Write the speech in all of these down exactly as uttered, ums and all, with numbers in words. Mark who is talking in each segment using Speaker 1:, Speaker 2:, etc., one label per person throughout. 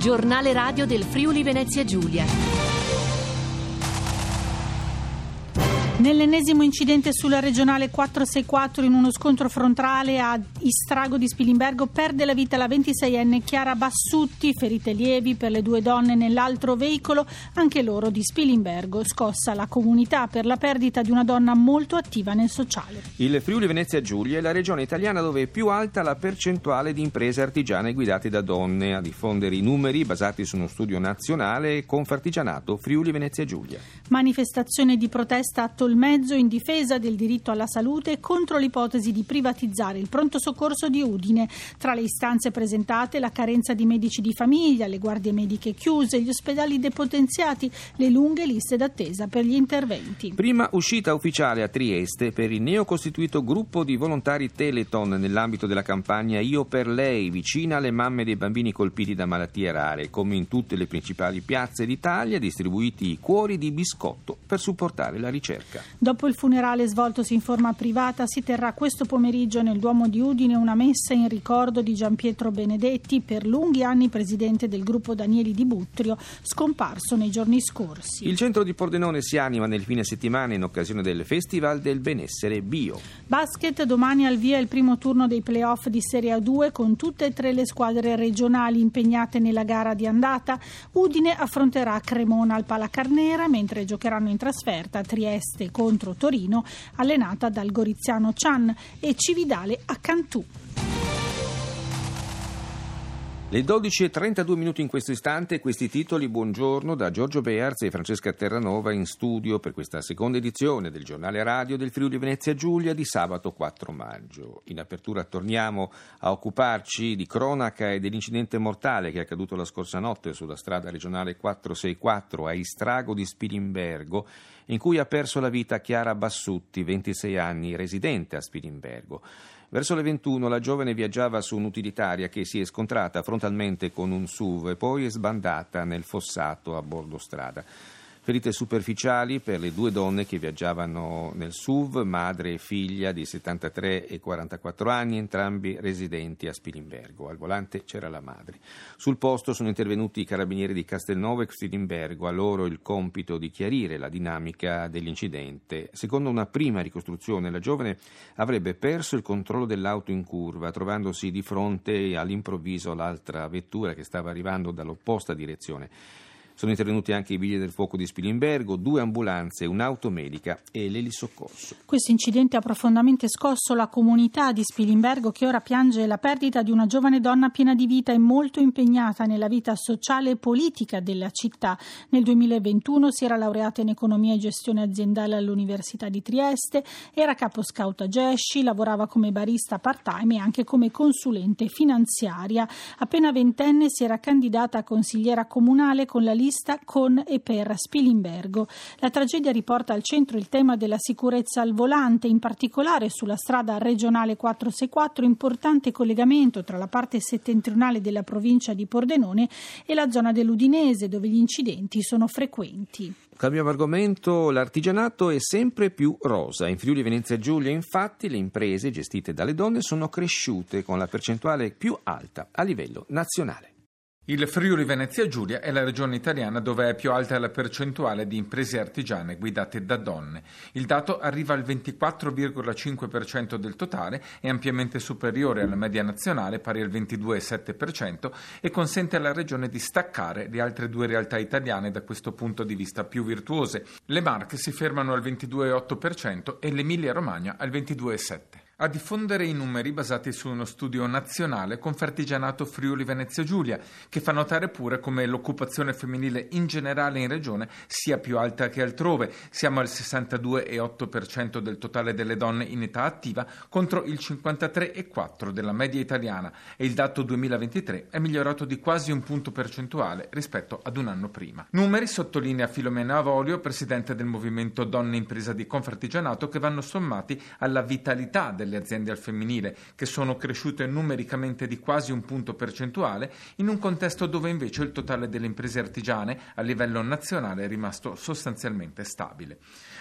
Speaker 1: Giornale radio del Friuli Venezia Giulia.
Speaker 2: Nell'ennesimo incidente sulla regionale quattrocentosessantaquattro, in uno scontro frontale a Istrago di Spilimbergo, perde la vita la ventiseienne Chiara Bassutti, ferite lievi per le due donne nell'altro veicolo, anche loro di Spilimbergo. Scossa la comunità per la perdita di una donna molto attiva nel sociale.
Speaker 3: Il Friuli Venezia Giulia è la regione italiana dove è più alta la percentuale di imprese artigiane guidate da donne. A diffondere i numeri basati su uno studio nazionale Confartigianato Friuli Venezia Giulia.
Speaker 2: Manifestazione di protesta a Tolmezzo in difesa del diritto alla salute e contro l'ipotesi di privatizzare il pronto soccorso di Udine. Tra le istanze presentate la carenza di medici di famiglia, le guardie mediche chiuse, gli ospedali depotenziati, le lunghe liste d'attesa per gli interventi.
Speaker 3: Prima uscita ufficiale a Trieste per il neocostituito gruppo di volontari Teleton nell'ambito della campagna Io per lei, vicina alle mamme dei bambini colpiti da malattie rare. Come in tutte le principali piazze d'Italia, distribuiti i cuori di biscotto per supportare la ricerca.
Speaker 2: Dopo il funerale svoltosi in forma privata, si terrà questo pomeriggio nel Duomo di Udine una messa in ricordo di Gianpietro Benedetti, per lunghi anni presidente del gruppo Danieli di Buttrio, scomparso nei giorni scorsi.
Speaker 3: Il centro di Pordenone si anima nel fine settimana in occasione del Festival del Benessere Bio.
Speaker 2: Basket, domani al via il primo turno dei playoff di Serie A due con tutte e tre le squadre regionali impegnate nella gara di andata. Udine affronterà Cremona al Palacarnera, mentre giocheranno in trasferta Trieste contro Torino, allenata dal Goriziano Cian, e Cividale a Cantù.
Speaker 3: Le dodici e trentadue minuti in questo istante, questi titoli. Buongiorno da Giorgio Bearz e Francesca Terranova in studio per questa seconda edizione del giornale radio del Friuli Venezia Giulia di sabato quattro maggio. In apertura torniamo a occuparci di cronaca e dell'incidente mortale che è accaduto la scorsa notte sulla strada regionale quattrocentosessantaquattro a Istrago di Spilimbergo, in cui ha perso la vita Chiara Bassutti, ventisei anni, residente a Spilimbergo. Verso le ventuno la giovane viaggiava su un'utilitaria che si è scontrata frontalmente con un S U V e poi è sbandata nel fossato a bordo strada. Ferite superficiali per le due donne che viaggiavano nel S U V, madre e figlia di settantatré e quarantaquattro anni, entrambi residenti a Spilimbergo. Al volante c'era la madre. Sul posto sono intervenuti i carabinieri di Castelnuovo e Spilimbergo. A loro il compito di chiarire la dinamica dell'incidente. Secondo una prima ricostruzione, la giovane avrebbe perso il controllo dell'auto in curva, trovandosi di fronte all'improvviso all'altra vettura che stava arrivando dall'opposta direzione. Sono intervenuti anche i vigili del fuoco di Spilimbergo, due ambulanze, un'auto medica e l'elisoccorso.
Speaker 2: Questo incidente ha profondamente scosso la comunità di Spilimbergo, che ora piange la perdita di una giovane donna piena di vita e molto impegnata nella vita sociale e politica della città. Nel duemilaventuno si era laureata in economia e gestione aziendale all'Università di Trieste, era capo scout a Gesci, lavorava come barista part-time e anche come consulente finanziaria. Appena ventenne si era candidata a consigliera comunale con la lista con e per Spilimbergo. La tragedia riporta al centro il tema della sicurezza al volante, in particolare sulla strada regionale quattrocentosessantaquattro, importante collegamento tra la parte settentrionale della provincia di Pordenone e la zona dell'Udinese, dove gli incidenti sono frequenti.
Speaker 3: Cambiamo argomento, l'artigianato è sempre più rosa. In Friuli Venezia Giulia, infatti, le imprese gestite dalle donne sono cresciute con la percentuale più alta a livello nazionale.
Speaker 4: Il Friuli Venezia Giulia è la regione italiana dove è più alta la percentuale di imprese artigiane guidate da donne. Il dato arriva al ventiquattro virgola cinque per cento del totale, è ampiamente superiore alla media nazionale, pari al ventidue virgola sette per cento, e consente alla regione di staccare le altre due realtà italiane da questo punto di vista più virtuose. Le Marche si fermano al ventidue virgola otto per cento e l'Emilia-Romagna al ventidue virgola sette per cento. A diffondere i numeri basati su uno studio nazionale Confartigianato Friuli Venezia Giulia, che fa notare pure come l'occupazione femminile in generale in regione sia più alta che altrove. Siamo al sessantadue virgola otto per cento del totale delle donne in età attiva contro il cinquantatré virgola quattro per cento della media italiana, e il dato duemilaventitré è migliorato di quasi un punto percentuale rispetto ad un anno prima. Numeri, sottolinea Filomena Avolio, presidente del movimento Donne Impresa di Confartigianato, che vanno sommati alla vitalità del delle aziende al femminile, che sono cresciute numericamente di quasi un punto percentuale, in un contesto dove invece il totale delle imprese artigiane a livello nazionale è rimasto sostanzialmente stabile.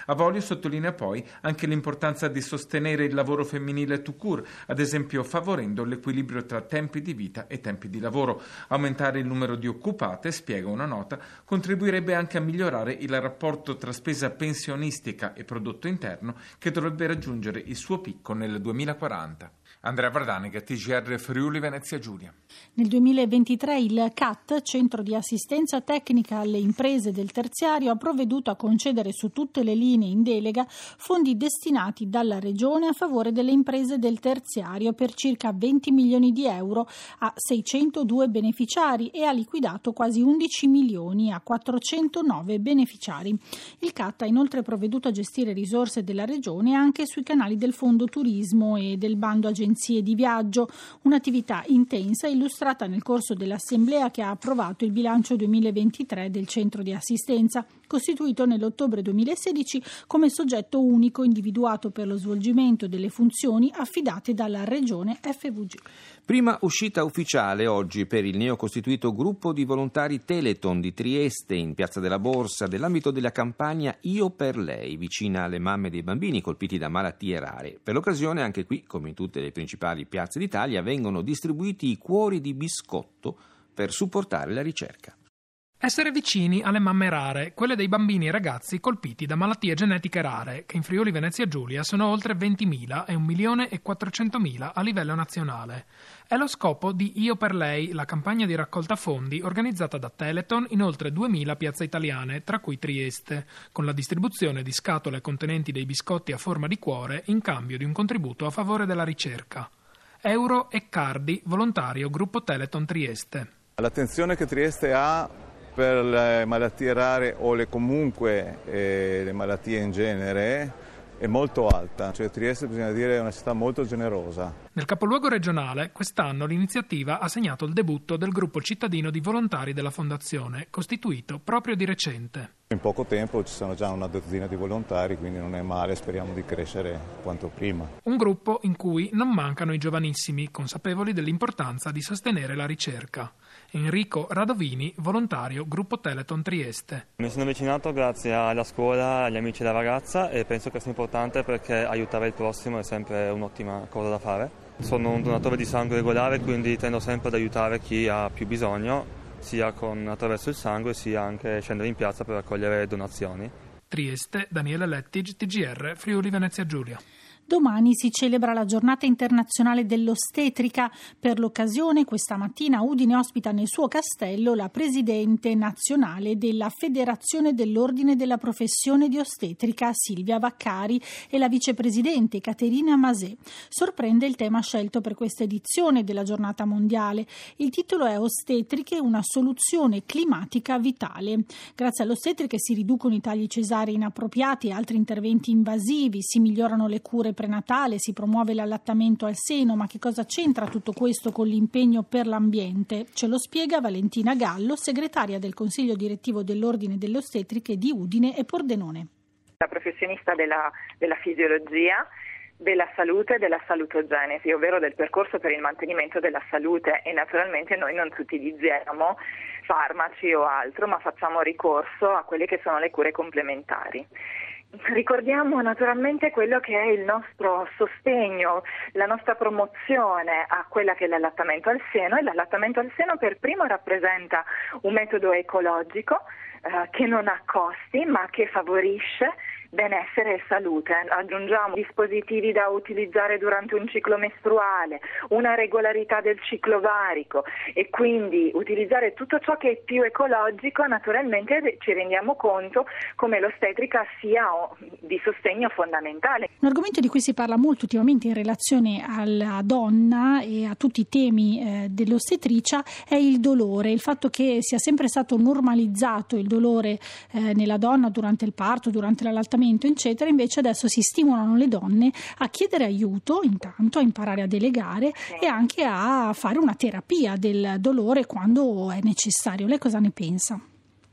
Speaker 4: Avolio sottolinea poi anche l'importanza di sostenere il lavoro femminile tout court, ad esempio favorendo l'equilibrio tra tempi di vita e tempi di lavoro. Aumentare il numero di occupate, spiega una nota, contribuirebbe anche a migliorare il rapporto tra spesa pensionistica e prodotto interno, che dovrebbe raggiungere il suo picco nel duemilaquaranta. Andrea Vardanega, T G R Friuli Venezia Giulia.
Speaker 2: Nel duemilaventitré il C A T, Centro di Assistenza Tecnica alle Imprese del Terziario, ha provveduto a concedere su tutte le linee in delega fondi destinati dalla Regione a favore delle imprese del Terziario per circa venti milioni di euro a seicentodue beneficiari e ha liquidato quasi undici milioni a quattrocentonove beneficiari. Il C A T ha inoltre provveduto a gestire risorse della Regione anche sui canali del Fondo Turismo e del bando agenzie di viaggio, un'attività intensa illustrata nel corso dell'assemblea che ha approvato il bilancio duemilaventitré del centro di assistenza, costituito nell'ottobre duemilasedici come soggetto unico individuato per lo svolgimento delle funzioni affidate dalla Regione F V G.
Speaker 3: Prima uscita ufficiale oggi per il neocostituito gruppo di volontari Teleton di Trieste in Piazza della Borsa dell'ambito della campagna Io per lei, vicina alle mamme dei bambini colpiti da malattie rare. Per l'occasione anche qui, come in tutte le principali piazze d'Italia, vengono distribuiti i cuori di biscotto per supportare la ricerca.
Speaker 5: Essere vicini alle mamme rare, quelle dei bambini e ragazzi colpiti da malattie genetiche rare, che in Friuli Venezia Giulia sono oltre ventimila e un milione e quattrocentomila a livello nazionale. È lo scopo di Io per lei, la campagna di raccolta fondi organizzata da Teleton in oltre duemila piazze italiane, tra cui Trieste, con la distribuzione di scatole contenenti dei biscotti a forma di cuore in cambio di un contributo a favore della ricerca. Euro e Cardi, volontario gruppo Teleton Trieste.
Speaker 6: L'attenzione che Trieste ha per le malattie rare o le comunque eh, le malattie in genere è molto alta, cioè Trieste bisogna dire è una città molto generosa.
Speaker 5: Nel capoluogo regionale quest'anno l'iniziativa ha segnato il debutto del gruppo cittadino di volontari della Fondazione, costituito proprio di recente.
Speaker 6: In poco tempo ci sono già una dozzina di volontari, quindi non è male, speriamo di crescere quanto prima.
Speaker 5: Un gruppo in cui non mancano i giovanissimi, consapevoli dell'importanza di sostenere la ricerca. Enrico Radovini, volontario gruppo Teleton Trieste.
Speaker 7: Mi sono avvicinato grazie alla scuola, agli amici della ragazza e penso che sia importante perché aiutare il prossimo è sempre un'ottima cosa da fare. Sono un donatore di sangue regolare, quindi tendo sempre ad aiutare chi ha più bisogno, sia con, attraverso il sangue, sia anche scendere in piazza per raccogliere donazioni.
Speaker 5: Trieste, Daniele Lettig, T G R, Friuli Venezia Giulia.
Speaker 2: Domani si celebra la giornata internazionale dell'ostetrica. Per l'occasione, questa mattina Udine ospita nel suo castello la presidente nazionale della Federazione dell'Ordine della Professione di Ostetrica, Silvia Vaccari, e la vicepresidente Caterina Masè. Sorprende il tema scelto per questa edizione della giornata mondiale. Il titolo è Ostetriche, una soluzione climatica vitale. Grazie all'ostetriche si riducono i tagli cesarei inappropriati e altri interventi invasivi, si migliorano le cure prenatale, si promuove l'allattamento al seno, ma che cosa c'entra tutto questo con l'impegno per l'ambiente? Ce lo spiega Valentina Gallo, segretaria del Consiglio Direttivo dell'Ordine delle Ostetriche di Udine e Pordenone.
Speaker 8: La professionista della, della fisiologia, della salute e della salutogenesi, ovvero del percorso per il mantenimento della salute, e naturalmente noi non utilizziamo farmaci o altro, ma facciamo ricorso a quelle che sono le cure complementari. Ricordiamo naturalmente quello che è il nostro sostegno, la nostra promozione a quella che è l'allattamento al seno, e l'allattamento al seno per primo rappresenta un metodo ecologico eh, che non ha costi ma che favorisce benessere e salute. Aggiungiamo dispositivi da utilizzare durante un ciclo mestruale, una regolarità del ciclo ovarico, e quindi utilizzare tutto ciò che è più ecologico. Naturalmente ci rendiamo conto come l'ostetrica sia di sostegno fondamentale.
Speaker 2: Un argomento di cui si parla molto ultimamente in relazione alla donna e a tutti i temi eh, dell'ostetricia è il dolore, il fatto che sia sempre stato normalizzato il dolore eh, nella donna durante il parto, durante l'allattamento, eccetera. Invece adesso si stimolano le donne a chiedere aiuto, intanto a imparare a delegare, sì, e anche a fare una terapia del dolore quando è necessario. Lei cosa ne pensa?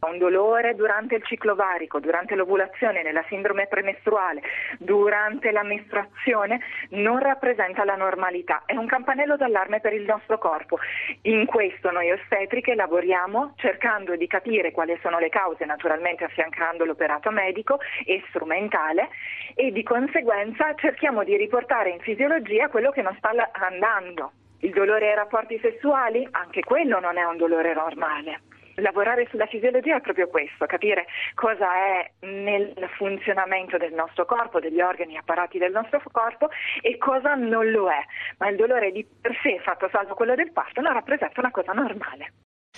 Speaker 8: Un dolore durante il ciclo ovarico, durante l'ovulazione, nella sindrome premestruale, durante la mestruazione non rappresenta la normalità, è un campanello d'allarme per il nostro corpo. In questo noi ostetriche lavoriamo cercando di capire quali sono le cause, naturalmente affiancando l'operato medico e strumentale, e di conseguenza cerchiamo di riportare in fisiologia quello che non sta andando. Il dolore ai rapporti sessuali, anche quello non è un dolore normale. Lavorare sulla fisiologia è proprio questo, capire cosa è nel funzionamento del nostro corpo, degli organi e apparati del nostro corpo e cosa non lo è. Ma il dolore di per sé, fatto salvo quello del parto, non rappresenta una cosa normale.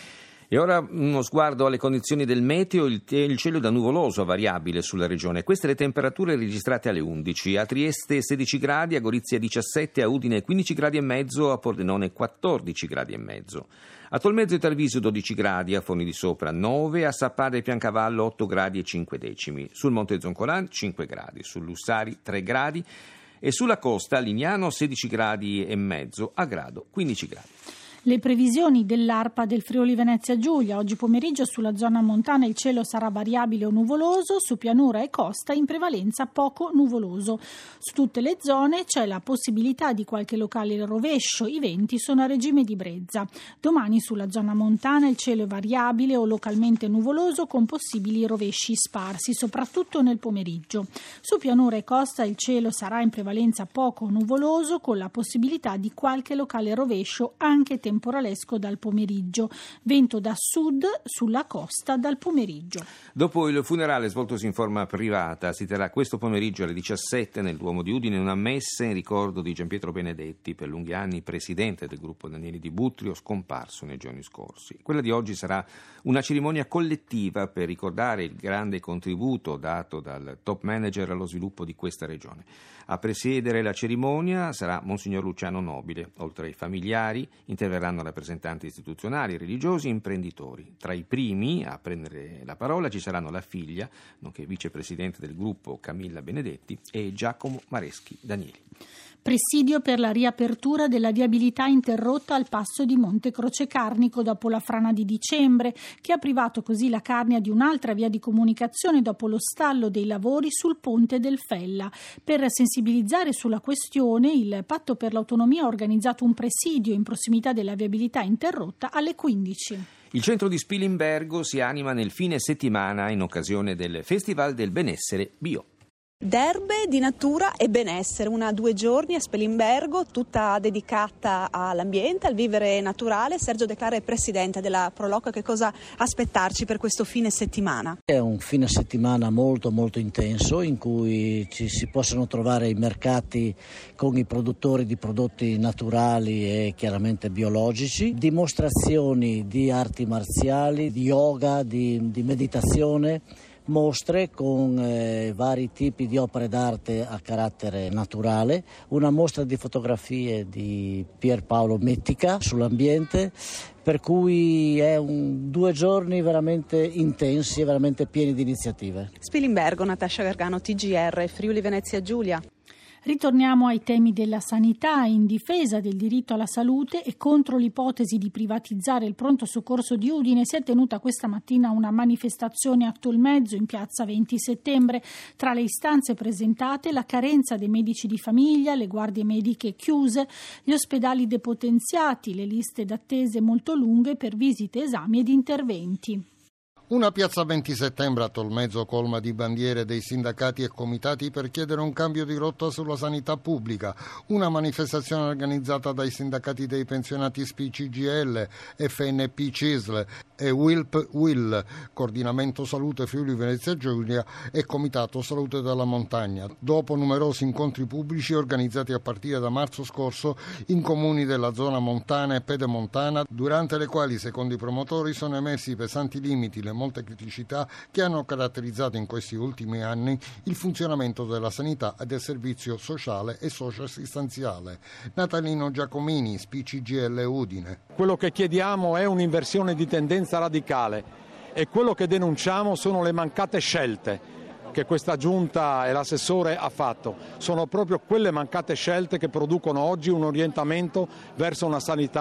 Speaker 3: E ora uno sguardo alle condizioni del meteo. Il, il cielo è da nuvoloso variabile sulla regione. Queste le temperature registrate alle undici. A Trieste sedici gradi, a Gorizia diciassette, a Udine quindici gradi e mezzo, a Pordenone quattordici gradi e mezzo. A Tolmezzo e Tarvisio dodici gradi, a Forni di Sopra nove, a Sappada e Piancavallo otto gradi e cinque decimi. Sul Monte Zoncolan cinque gradi, sul Lussari tre gradi e sulla costa a Lignano sedici gradi e mezzo, a Grado quindici gradi.
Speaker 2: Le previsioni dell'ARPA del Friuli Venezia Giulia: oggi pomeriggio sulla zona montana il cielo sarà variabile o nuvoloso, su pianura e costa in prevalenza poco nuvoloso. Su tutte le zone c'è la possibilità di qualche locale rovescio, i venti sono a regime di brezza. Domani sulla zona montana il cielo è variabile o localmente nuvoloso con possibili rovesci sparsi, soprattutto nel pomeriggio. Su pianura e costa il cielo sarà in prevalenza poco nuvoloso con la possibilità di qualche locale rovescio anche temporale. temporalesco dal pomeriggio, vento da sud sulla costa dal pomeriggio.
Speaker 3: Dopo il funerale svoltosi in forma privata, si terrà questo pomeriggio alle diciassette nel Duomo di Udine una messa in ricordo di Gianpietro Benedetti, per lunghi anni presidente del gruppo Danieli Di Butrio, scomparso nei giorni scorsi. Quella di oggi sarà una cerimonia collettiva per ricordare il grande contributo dato dal top manager allo sviluppo di questa regione. A presiedere la cerimonia sarà Monsignor Luciano Nobile. Oltre ai familiari interverranno rappresentanti istituzionali, religiosi e imprenditori. Tra i primi a prendere la parola ci saranno la figlia, nonché vicepresidente del gruppo Camilla Benedetti, e Giacomo Mareschi Danieli.
Speaker 2: Presidio per la riapertura della viabilità interrotta al passo di Monte Croce Carnico dopo la frana di dicembre, che ha privato così la Carnia di un'altra via di comunicazione dopo lo stallo dei lavori sul ponte del Fella. Per sensibilizzare sulla questione, il Patto per l'Autonomia ha organizzato un presidio in prossimità della viabilità interrotta alle quindici.
Speaker 3: Il centro di Spilimbergo si anima nel fine settimana in occasione del Festival del Benessere Bio.
Speaker 9: D'erbe, di natura e benessere, una due giorni a Spilimbergo, tutta dedicata all'ambiente, al vivere naturale. Sergio De Clara è presidente della Proloco. Che cosa aspettarci per questo fine settimana?
Speaker 10: È un fine settimana molto molto intenso in cui ci si possono trovare i mercati con i produttori di prodotti naturali e chiaramente biologici, dimostrazioni di arti marziali, di yoga, di, di meditazione, mostre con eh, vari tipi di opere d'arte a carattere naturale, una mostra di fotografie di Pierpaolo Mettica sull'ambiente, per cui è un, due giorni veramente intensi e veramente pieni di iniziative.
Speaker 9: Spilimbergo, Natascia Gargano, T G R, Friuli Venezia Giulia.
Speaker 2: Ritorniamo ai temi della sanità. In difesa del diritto alla salute e contro l'ipotesi di privatizzare il pronto soccorso di Udine si è tenuta questa mattina una manifestazione a Tolmezzo in piazza venti settembre. Tra le istanze presentate la carenza dei medici di famiglia, le guardie mediche chiuse, gli ospedali depotenziati, le liste d'attese molto lunghe per visite, esami ed interventi.
Speaker 11: Una piazza venti settembre a Tolmezzo colma di bandiere dei sindacati e comitati per chiedere un cambio di rotta sulla sanità pubblica. Una manifestazione organizzata dai sindacati dei pensionati S P C G I L, F N P C I S L e W I L P W I L, Coordinamento Salute Friuli Venezia Giulia e Comitato Salute della Montagna. Dopo numerosi incontri pubblici organizzati a partire da marzo scorso in comuni della zona montana e pedemontana, durante le quali, secondo i promotori, sono emersi pesanti limiti, le molte criticità che hanno caratterizzato in questi ultimi anni il funzionamento della sanità e del servizio sociale e socioassistenziale. Natalino Giacomini, S P C G I L Udine.
Speaker 12: Quello che chiediamo è un'inversione di tendenza radicale e quello che denunciamo sono le mancate scelte che questa giunta e l'assessore ha fatto. Sono proprio quelle mancate scelte che producono oggi un orientamento verso una sanità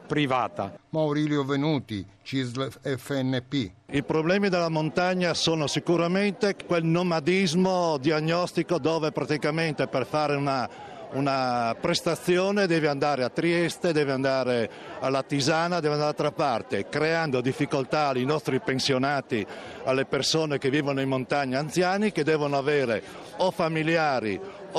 Speaker 12: privata.
Speaker 11: Maurilio Venuti, C I S L F N P.
Speaker 13: I problemi della montagna sono sicuramente quel nomadismo diagnostico dove praticamente per fare una una prestazione deve andare a Trieste, deve andare alla Tisana, deve andare d'altra parte, creando difficoltà ai nostri pensionati, alle persone che vivono in montagna, anziani, che devono avere o familiari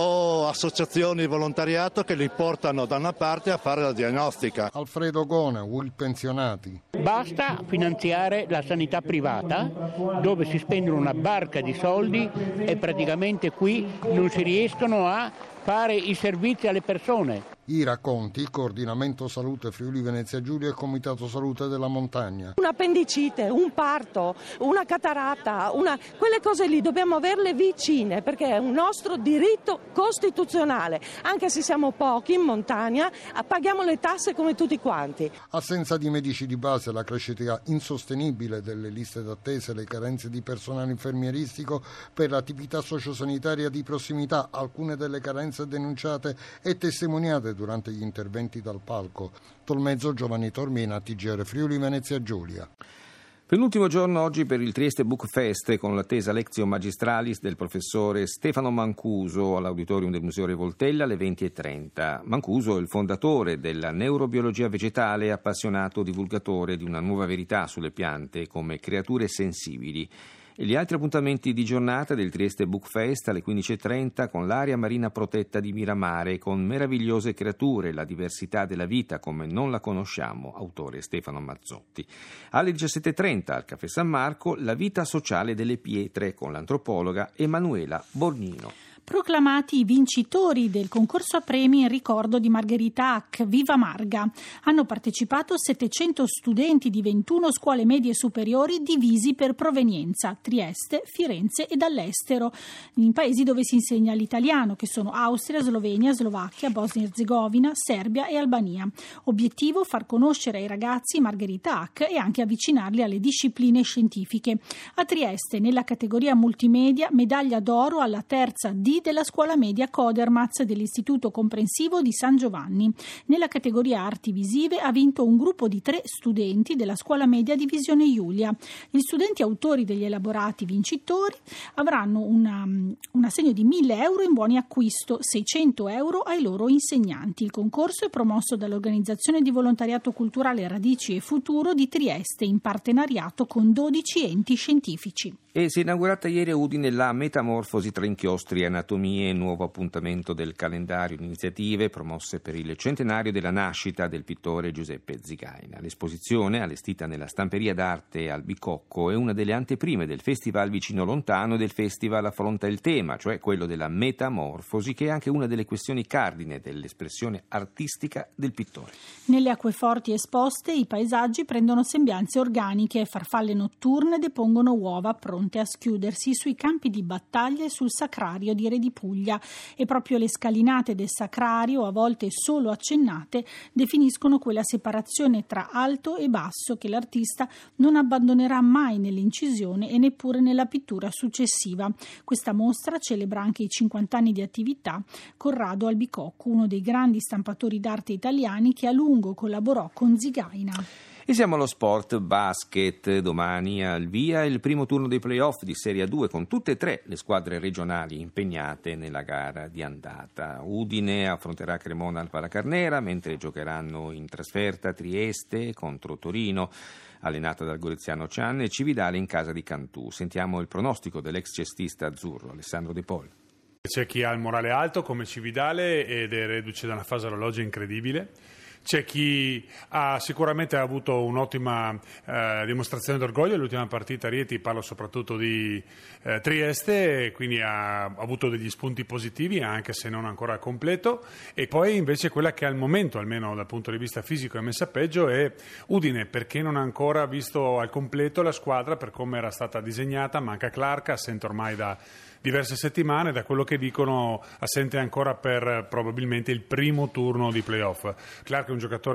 Speaker 13: o associazioni di volontariato che li portano da una parte a fare la diagnostica.
Speaker 11: Alfredo Gona, U I L Pensionati.
Speaker 14: Basta finanziare la sanità privata, dove si spendono una barca di soldi e praticamente qui non si riescono a fare i servizi alle persone.
Speaker 11: I racconti, Coordinamento Salute Friuli Venezia Giulia e Comitato Salute della Montagna.
Speaker 15: Un'appendicite, un parto, una cataratta, una... quelle cose lì dobbiamo averle vicine perché è un nostro diritto costituzionale. Anche se siamo pochi in montagna, paghiamo le tasse come tutti quanti.
Speaker 11: Assenza di medici di base, la crescita insostenibile delle liste d'attesa e le carenze di personale infermieristico per l'attività sociosanitaria di prossimità, alcune delle carenze denunciate e testimoniate durante gli interventi dal palco. Tolmezzo, Giovanni Tormina, T G R Friuli Venezia Giulia.
Speaker 3: Penultimo giorno oggi per il Trieste Book Fest con l'attesa Lectio Magistralis del professore Stefano Mancuso all'auditorium del Museo Revoltella alle venti e trenta. Mancuso è il fondatore della neurobiologia vegetale e appassionato divulgatore di una nuova verità sulle piante come creature sensibili. E gli altri appuntamenti di giornata del Trieste Book Fest alle quindici e trenta con l'area marina protetta di Miramare con meravigliose creature, la diversità della vita come non la conosciamo, autore Stefano Mazzotti. Alle diciassette e trenta al Caffè San Marco la vita sociale delle pietre con l'antropologa Emanuela Borgnino.
Speaker 2: Proclamati i vincitori del concorso a premi in ricordo di Margherita Hack, Viva Marga. Hanno partecipato settecento studenti di ventuno scuole medie superiori divisi per provenienza, Trieste, Firenze e dall'estero, in paesi dove si insegna l'italiano, che sono Austria, Slovenia, Slovacchia, Bosnia e Erzegovina, Serbia e Albania. Obiettivo: far conoscere ai ragazzi Margherita Hack e anche avvicinarli alle discipline scientifiche. A Trieste, nella categoria multimedia, medaglia d'oro alla terza D della scuola media Codermaz dell'Istituto Comprensivo di San Giovanni. Nella categoria arti visive ha vinto un gruppo di tre studenti della scuola media Divisione Iulia. Gli studenti autori degli elaborati vincitori avranno una, un assegno di mille euro in buoni acquisto, seicento euro ai loro insegnanti. Il concorso è promosso dall'organizzazione di volontariato culturale Radici e Futuro di Trieste in partenariato con dodici enti scientifici.
Speaker 3: E si è inaugurata ieri a Udine la Metamorfosi tra inchiostri e anatomie, nuovo appuntamento del calendario di iniziative promosse per il centenario della nascita del pittore Giuseppe Zigaina. L'esposizione, allestita nella Stamperia d'Arte al Bicocco, è una delle anteprime del Festival Vicino Lontano e del Festival Affronta il tema, cioè quello della metamorfosi, che è anche una delle questioni cardine dell'espressione artistica del pittore.
Speaker 2: Nelle acqueforti esposte i paesaggi prendono sembianze organiche, farfalle notturne depongono uova pronte a schiudersi sui campi di battaglia e sul sacrario di Re di Puglia, e proprio le scalinate del sacrario, a volte solo accennate, definiscono quella separazione tra alto e basso che l'artista non abbandonerà mai nell'incisione e neppure nella pittura successiva. Questa mostra celebra anche i cinquanta anni di attività. Corrado Albicocco, uno dei grandi stampatori d'arte italiani che a lungo collaborò con Zigaina.
Speaker 3: E siamo allo sport basket. Domani al via il primo turno dei playoff di Serie A due con tutte e tre le squadre regionali impegnate nella gara di andata. Udine affronterà Cremona al Palacarnera, mentre giocheranno in trasferta Trieste contro Torino, allenata dal Goreziano Cian, e Cividale in casa di Cantù. Sentiamo il pronostico dell'ex cestista azzurro Alessandro De Pol.
Speaker 16: C'è chi ha il morale alto come Cividale ed è reduce da una fase orologio incredibile. C'è chi ha sicuramente avuto un'ottima eh, dimostrazione d'orgoglio nell'ultima partita. Rieti, parlo soprattutto di eh, Trieste, quindi ha avuto degli spunti positivi anche se non ancora completo. E poi invece quella che al momento, almeno dal punto di vista fisico, è messa peggio è Udine, perché non ha ancora visto al completo la squadra per come era stata disegnata. Manca Clark, assente ormai da diverse settimane, da quello che dicono assente ancora per probabilmente il primo turno di playoff. Clark è un giocatore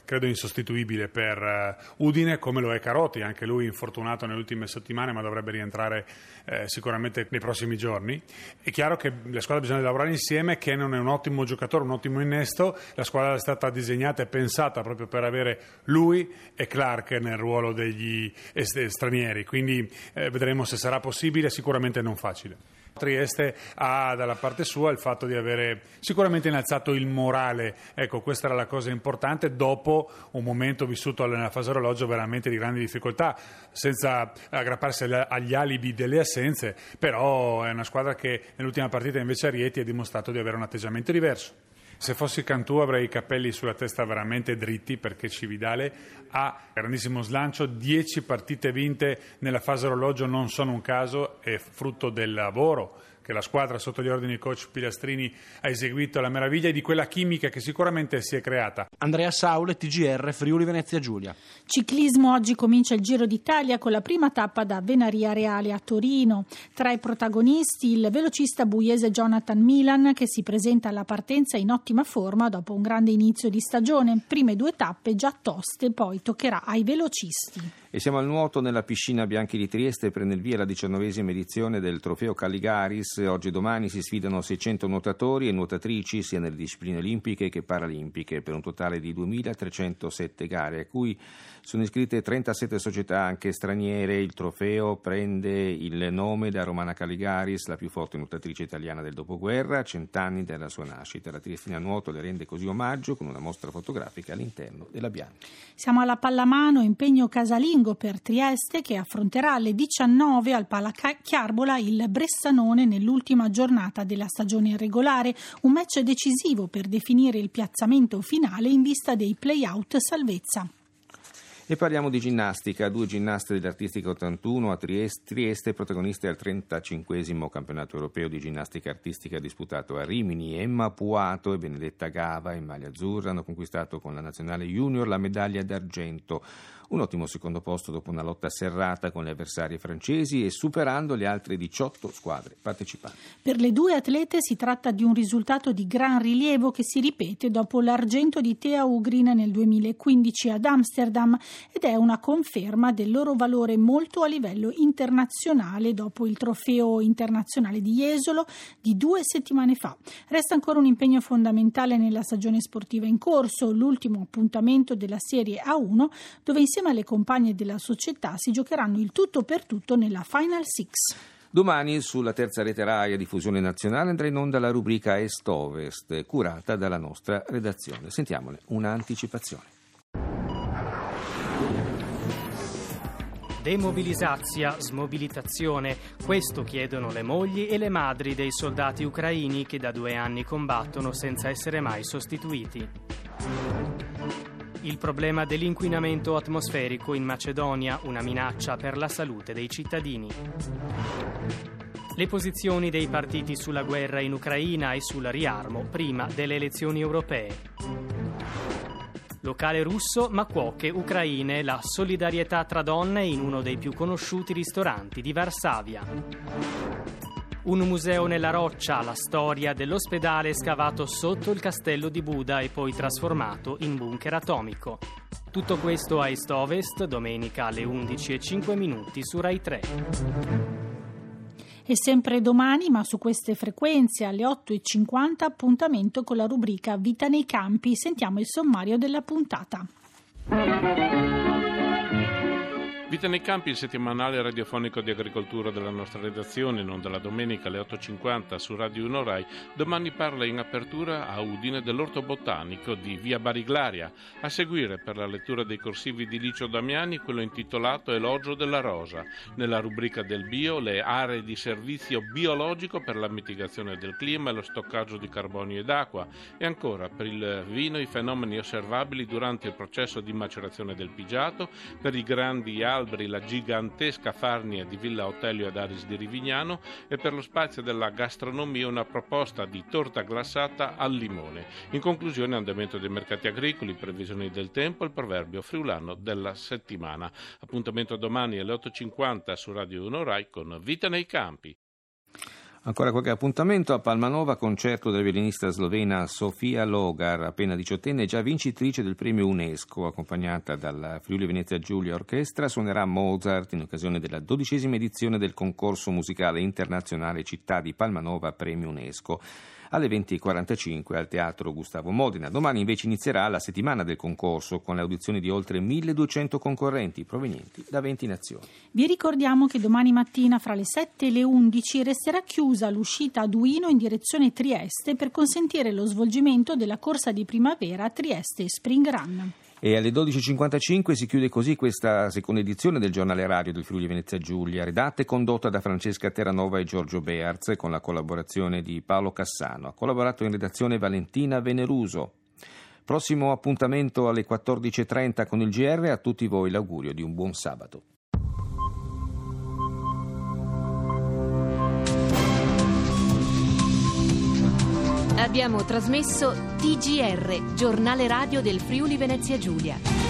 Speaker 16: credo insostituibile per uh, Udine, come lo è Carotti, anche lui infortunato nelle ultime settimane, ma dovrebbe rientrare eh, sicuramente nei prossimi giorni. È chiaro che la squadra bisogna lavorare insieme, che non è un ottimo giocatore, un ottimo innesto, la squadra è stata disegnata e pensata proprio per avere lui e Clark nel ruolo degli est- stranieri, quindi eh, vedremo se sarà possibile, sicuramente non facile. Trieste ha dalla parte sua il fatto di avere sicuramente innalzato il morale, ecco, questa era la cosa importante dopo un momento vissuto nella fase orologio veramente di grandi difficoltà, senza aggrapparsi agli alibi delle assenze, però è una squadra che nell'ultima partita invece a Rieti ha dimostrato di avere un atteggiamento diverso. Se fossi Cantù avrei i capelli sulla testa veramente dritti, perché Cividale ha grandissimo slancio, dieci partite vinte nella fase orologio non sono un caso, è frutto del lavoro che la squadra sotto gli ordini di coach Pilastrini ha eseguito alla meraviglia e di quella chimica che sicuramente si è creata.
Speaker 17: Andrea Saule, T G R, Friuli Venezia Giulia.
Speaker 2: Ciclismo, oggi comincia il Giro d'Italia con la prima tappa da Venaria Reale a Torino. Tra i protagonisti il velocista buiese Jonathan Milan, che si presenta alla partenza in ottima forma dopo un grande inizio di stagione. Prime due tappe già toste, poi toccherà ai velocisti.
Speaker 3: E siamo al nuoto nella piscina Bianchi di Trieste, prende il via la diciannovesima edizione del Trofeo Caligaris. Oggi e domani si sfidano seicento nuotatori e nuotatrici sia nelle discipline olimpiche che paralimpiche, per un totale di duemilatrecentosette gare, a cui sono iscritte trentasette società anche straniere. Il trofeo prende il nome da Romana Caligaris, la più forte nuotatrice italiana del dopoguerra, cent'anni dalla sua nascita. La Triestina Nuoto le rende così omaggio con una mostra fotografica all'interno della Bianchi.
Speaker 2: Siamo alla pallamano, impegno casalingo per Trieste, che affronterà alle diciannove al Pala Chiarbola il Bressanone nell'ultima giornata della stagione regolare, un match decisivo per definire il piazzamento finale in vista dei play-out salvezza.
Speaker 3: E parliamo di ginnastica, due ginnaste dell'Artistica ottantuno a Trieste, Trieste protagoniste al trentacinquesimo campionato europeo di ginnastica artistica disputato a Rimini. Emma Puato e Benedetta Gava in maglia azzurra hanno conquistato con la nazionale junior la medaglia d'argento. Un ottimo secondo posto dopo una lotta serrata con le avversarie francesi e superando le altre diciotto squadre partecipanti.
Speaker 2: Per le due atlete si tratta di un risultato di gran rilievo che si ripete dopo l'argento di Thea Ugrin nel duemilaquindici ad Amsterdam ed è una conferma del loro valore molto a livello internazionale dopo il trofeo internazionale di Jesolo di due settimane fa. Resta ancora un impegno fondamentale nella stagione sportiva in corso, l'ultimo appuntamento della Serie A uno, dove insieme alle compagne della società si giocheranno il tutto per tutto nella Final Six.
Speaker 3: Domani sulla terza rete Rai a diffusione nazionale andrà in onda la rubrica Est-Ovest, curata dalla nostra redazione. Sentiamone una anticipazione.
Speaker 18: Demobilizazia, smobilitazione, questo chiedono le mogli e le madri dei soldati ucraini che da due anni combattono senza essere mai sostituiti. Il problema dell'inquinamento atmosferico in Macedonia, una minaccia per la salute dei cittadini. Le posizioni dei partiti sulla guerra in Ucraina e sul riarmo prima delle elezioni europee. Locale russo ma cuoche ucraine, la solidarietà tra donne in uno dei più conosciuti ristoranti di Varsavia. Un museo nella roccia, la storia dell'ospedale scavato sotto il castello di Buda e poi trasformato in bunker atomico. Tutto questo a Est-Ovest, domenica alle undici e cinque minuti su Rai tre.
Speaker 2: E sempre domani, ma su queste frequenze alle otto e cinquanta, appuntamento con la rubrica Vita nei campi. Sentiamo il sommario della puntata.
Speaker 19: Vita nei campi, il settimanale radiofonico di agricoltura della nostra redazione, non dalla domenica alle otto e cinquanta su Radio uno Rai. Domani parla in apertura a Udine dell'orto botanico di Via Bariglaria. A seguire, per la lettura dei corsivi di Licio Damiani, quello intitolato Elogio della Rosa. Nella rubrica del bio, le aree di servizio biologico per la mitigazione del clima e lo stoccaggio di carbonio ed acqua. E ancora, per il vino, i fenomeni osservabili durante il processo di macerazione del pigiato, per i grandi alberi, la gigantesca farnia di Villa Otelio ad Aris di Rivignano e per lo spazio della gastronomia una proposta di torta glassata al limone. In conclusione, andamento dei mercati agricoli, previsioni del tempo e il proverbio friulano della settimana. Appuntamento domani alle otto e cinquanta su Radio uno Rai con Vita nei campi.
Speaker 3: Ancora qualche appuntamento a Palmanova, concerto della violinista slovena Sofia Logar, appena diciottenne e già vincitrice del premio UNESCO, accompagnata dalla Friuli Venezia Giulia Orchestra. Suonerà Mozart in occasione della dodicesima edizione del concorso musicale internazionale Città di Palmanova Premio UNESCO, alle venti e quarantacinque al Teatro Gustavo Modena. Domani invece inizierà la settimana del concorso con le audizioni di oltre milleduecento concorrenti provenienti da venti nazioni.
Speaker 2: Vi ricordiamo che domani mattina fra le sette e le undici resterà chiusa l'uscita a Duino in direzione Trieste per consentire lo svolgimento della corsa di primavera Trieste Spring Run.
Speaker 3: E alle dodici e cinquantacinque si chiude così questa seconda edizione del giornale radio del Friuli Venezia Giulia, redatta e condotta da Francesca Terranova e Giorgio Bearz con la collaborazione di Paolo Cassano. Ha collaborato in redazione Valentina Veneruso. Prossimo appuntamento alle quattordici e trenta con il G R. A tutti voi l'augurio di un buon sabato.
Speaker 1: Abbiamo trasmesso T G R, giornale radio del Friuli Venezia Giulia.